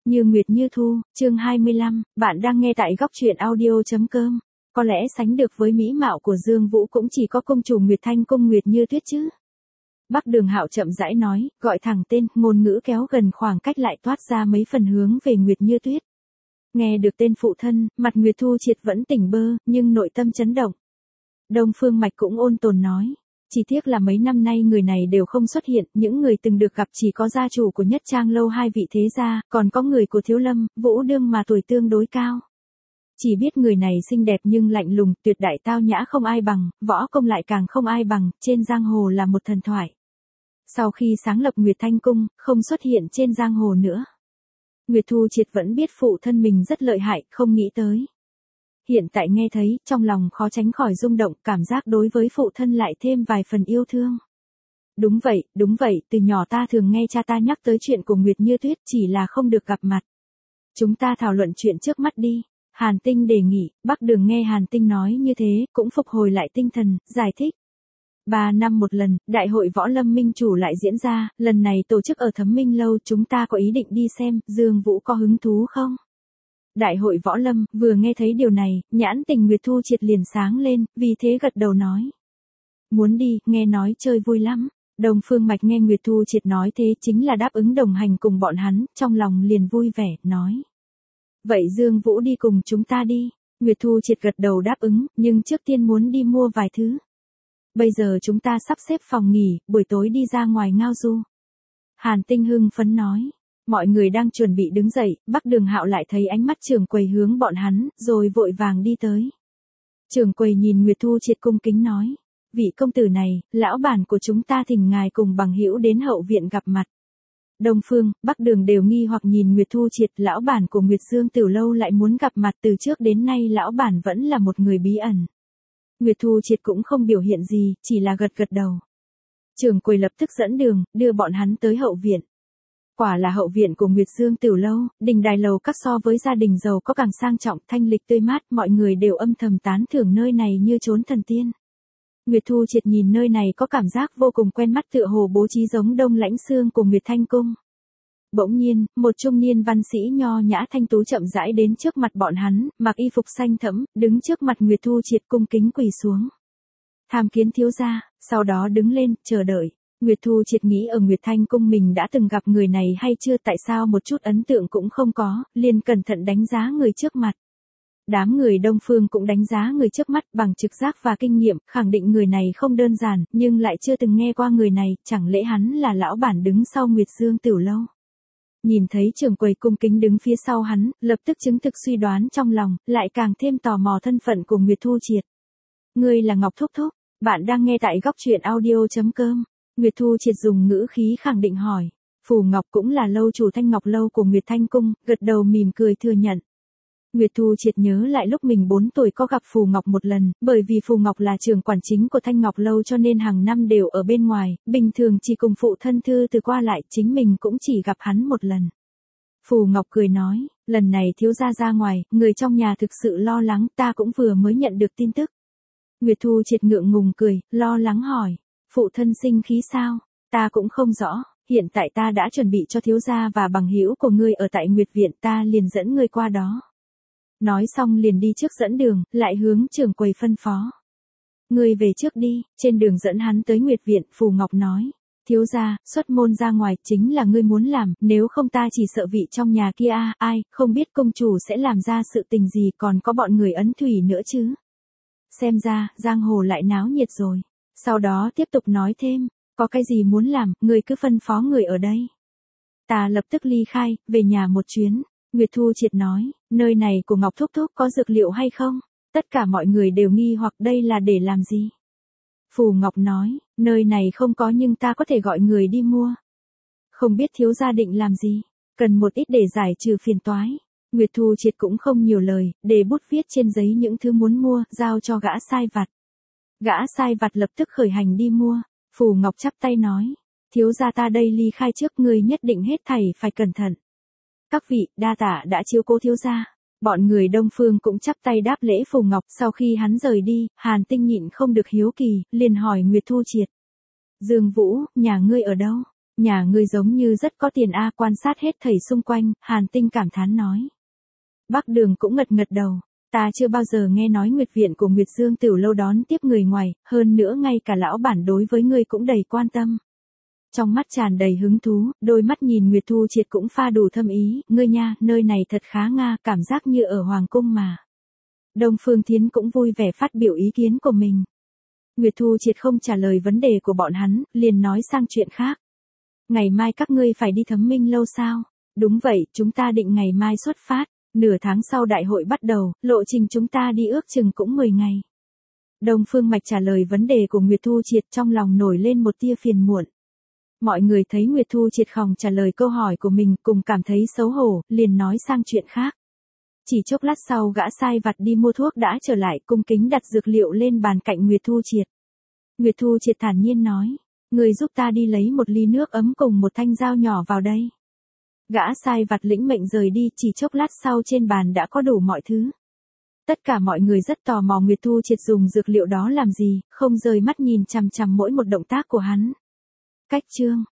Như Nguyệt Như Thu, chương 25, bạn đang nghe tại góc truyện audio.com. Có lẽ sánh được với mỹ mạo của Dương Vũ cũng chỉ có công chủ Nguyệt Thanh Cung Nguyệt Như Tuyết chứ. Bắc Đường Hạo chậm rãi nói, gọi thẳng tên, ngôn ngữ kéo gần khoảng cách lại toát ra mấy phần hướng về Nguyệt Như Tuyết. Nghe được tên phụ thân, mặt Nguyệt Thu Triệt vẫn tỉnh bơ, nhưng nội tâm chấn động. Đông Phương Mạch cũng ôn tồn nói. Chỉ tiếc là mấy năm nay người này đều không xuất hiện, những người từng được gặp chỉ có gia chủ của Nhất Trang lâu hai vị thế gia, còn có người của Thiếu Lâm, Vũ Đương mà tuổi tương đối cao. Chỉ biết người này xinh đẹp nhưng lạnh lùng, tuyệt đại tao nhã không ai bằng, võ công lại càng không ai bằng, trên giang hồ là một thần thoại. Sau khi sáng lập Nguyệt Thanh Cung, không xuất hiện trên giang hồ nữa. Nguyệt Thu Triệt vẫn biết phụ thân mình rất lợi hại, không nghĩ tới. Hiện tại nghe thấy, trong lòng khó tránh khỏi rung động, cảm giác đối với phụ thân lại thêm vài phần yêu thương. Đúng vậy, từ nhỏ ta thường nghe cha ta nhắc tới chuyện của Nguyệt Như Tuyết, chỉ là không được gặp mặt. Chúng ta thảo luận chuyện trước mắt đi. Hàn Tinh đề nghị. Bắc Đường nghe Hàn Tinh nói như thế, cũng phục hồi lại tinh thần, giải thích. 3 năm một lần, đại hội võ lâm minh chủ lại diễn ra, lần này tổ chức ở Thấm Minh Lâu, chúng ta có ý định đi xem, Dương Vũ có hứng thú không? Đại hội võ lâm, vừa nghe thấy điều này, nhãn tình Nguyệt Thu Triệt liền sáng lên, vì thế gật đầu nói. Muốn đi, nghe nói chơi vui lắm. Đông Phương Mạch nghe Nguyệt Thu Triệt nói thế chính là đáp ứng đồng hành cùng bọn hắn, trong lòng liền vui vẻ, nói. Vậy Dương Vũ đi cùng chúng ta đi. Nguyệt Thu Triệt gật đầu đáp ứng, nhưng trước tiên muốn đi mua vài thứ. Bây giờ chúng ta sắp xếp phòng nghỉ, buổi tối đi ra ngoài ngao du. Hàn Tinh hưng phấn nói. Mọi người đang chuẩn bị đứng dậy, Bắc Đường Hạo lại thấy ánh mắt trưởng quầy hướng bọn hắn, rồi vội vàng đi tới. Trưởng quầy nhìn Nguyệt Thu Triệt cung kính nói. Vị công tử này, lão bản của chúng ta thỉnh ngài cùng bằng hữu đến hậu viện gặp mặt. Đông Phương, Bắc Đường đều nghi hoặc nhìn Nguyệt Thu Triệt, lão bản của Nguyệt Dương Tiểu Lâu lại muốn gặp mặt, từ trước đến nay lão bản vẫn là một người bí ẩn. Nguyệt Thu Triệt cũng không biểu hiện gì, chỉ là gật gật đầu. Trưởng quầy lập tức dẫn đường, đưa bọn hắn tới hậu viện. Quả là hậu viện của Nguyệt Dương Tiểu Lâu, đình đài lầu các so với gia đình giàu có càng sang trọng, thanh lịch tươi mát, mọi người đều âm thầm tán thưởng nơi này như chốn thần tiên. Nguyệt Thu Triệt nhìn nơi này có cảm giác vô cùng quen mắt, tựa hồ bố trí giống Đông Lãnh Xương của Nguyệt Thanh Cung. Bỗng nhiên, một trung niên văn sĩ nho nhã thanh tú chậm rãi đến trước mặt bọn hắn, mặc y phục xanh thẫm, đứng trước mặt Nguyệt Thu Triệt cung kính quỳ xuống. Tham kiến thiếu gia, sau đó đứng lên, chờ đợi. Nguyệt Thu Triệt nghĩ ở Nguyệt Thanh Cung mình đã từng gặp người này hay chưa, tại sao một chút ấn tượng cũng không có, liền cẩn thận đánh giá người trước mặt. Đám người Đông Phương cũng đánh giá người trước mắt bằng trực giác và kinh nghiệm, khẳng định người này không đơn giản, nhưng lại chưa từng nghe qua người này, chẳng lẽ hắn là lão bản đứng sau Nguyệt Dương Tiểu Lâu. Nhìn thấy trưởng quầy cung kính đứng phía sau hắn, lập tức chứng thực suy đoán trong lòng, lại càng thêm tò mò thân phận của Nguyệt Thu Triệt. Ngươi là Ngọc Thúc Thúc, bạn đang nghe tại góc truyện audio.com. Nguyệt Thu Triệt dùng ngữ khí khẳng định hỏi. Phù Ngọc cũng là lâu chủ Thanh Ngọc Lâu của Nguyệt Thanh Cung, gật đầu mỉm cười thừa nhận. Nguyệt Thu Triệt nhớ lại lúc mình 4 tuổi có gặp Phù Ngọc một lần, bởi vì Phù Ngọc là trưởng quản chính của Thanh Ngọc Lâu cho nên hàng năm đều ở bên ngoài, bình thường chỉ cùng phụ thân thư từ qua lại, chính mình cũng chỉ gặp hắn một lần. Phù Ngọc cười nói, lần này thiếu gia ra ngoài, người trong nhà thực sự lo lắng, ta cũng vừa mới nhận được tin tức. Nguyệt Thu Triệt ngượng ngùng cười, lo lắng hỏi, phụ thân sinh khí sao? Ta cũng không rõ, hiện tại ta đã chuẩn bị cho thiếu gia và bằng hữu của ngươi ở tại Nguyệt Viện, ta liền dẫn ngươi qua đó. Nói xong liền đi trước dẫn đường, lại hướng trưởng quầy phân phó. Ngươi về trước đi, trên đường dẫn hắn tới Nguyệt Viện, Phù Ngọc nói. Thiếu gia, xuất môn ra ngoài, chính là ngươi muốn làm, nếu không ta chỉ sợ vị trong nhà kia ai, không biết công chủ sẽ làm ra sự tình gì, còn có bọn người Ấn Thủy nữa chứ. Xem ra, giang hồ lại náo nhiệt rồi. Sau đó tiếp tục nói thêm, có cái gì muốn làm, ngươi cứ phân phó người ở đây. Ta lập tức ly khai, về nhà một chuyến. Nguyệt Thu Triệt nói, nơi này của Ngọc Thúc Thúc có dược liệu hay không? Tất cả mọi người đều nghi hoặc đây là để làm gì? Phù Ngọc nói, nơi này không có nhưng ta có thể gọi người đi mua. Không biết thiếu gia định làm gì? Cần một ít để giải trừ phiền toái. Nguyệt Thu Triệt cũng không nhiều lời, để bút viết trên giấy những thứ muốn mua, giao cho gã sai vặt. Gã sai vặt lập tức khởi hành đi mua. Phù Ngọc chắp tay nói, thiếu gia ta đây ly khai trước, người nhất định hết thảy phải cẩn thận. Các vị, đa tạ đã chiếu cố thiếu gia. Bọn người Đông Phương cũng chắp tay đáp lễ Phù Ngọc. Sau khi hắn rời đi, Hàn Tinh nhịn không được hiếu kỳ, liền hỏi Nguyệt Thu Triệt. Dương Vũ, nhà ngươi ở đâu? Nhà ngươi giống như rất có tiền a, quan sát hết thảy xung quanh, Hàn Tinh cảm thán nói. Bắc Đường cũng ngật ngật đầu. Ta chưa bao giờ nghe nói Nguyệt viện của Nguyệt Dương Tiểu lâu đón tiếp người ngoài, hơn nữa ngay cả lão bản đối với ngươi cũng đầy quan tâm. Trong mắt tràn đầy hứng thú, đôi mắt nhìn Nguyệt Thu Triệt cũng pha đủ thâm ý, ngươi nha, nơi này thật khá nga, cảm giác như ở Hoàng cung mà. Đông Phương Thiến cũng vui vẻ phát biểu ý kiến của mình. Nguyệt Thu Triệt không trả lời vấn đề của bọn hắn, liền nói sang chuyện khác. Ngày mai các ngươi phải đi Thấm Minh lâu sao? Đúng vậy, chúng ta định ngày mai xuất phát. Nửa tháng sau đại hội bắt đầu, lộ trình chúng ta đi ước chừng cũng 10 ngày. Đông Phương Mạch trả lời vấn đề của Nguyệt Thu Triệt, trong lòng nổi lên một tia phiền muộn. Mọi người thấy Nguyệt Thu Triệt không trả lời câu hỏi của mình, cùng cảm thấy xấu hổ, liền nói sang chuyện khác. Chỉ chốc lát sau gã sai vặt đi mua thuốc đã trở lại, cung kính đặt dược liệu lên bàn cạnh Nguyệt Thu Triệt. Nguyệt Thu Triệt thản nhiên nói, người giúp ta đi lấy một ly nước ấm cùng một thanh dao nhỏ vào đây. Gã sai vặt lĩnh mệnh rời đi, chỉ chốc lát sau trên bàn đã có đủ mọi thứ. Tất cả mọi người rất tò mò Nguyệt Thu Triệt dùng dược liệu đó làm gì, không rời mắt nhìn chằm chằm mỗi một động tác của hắn. Cách chương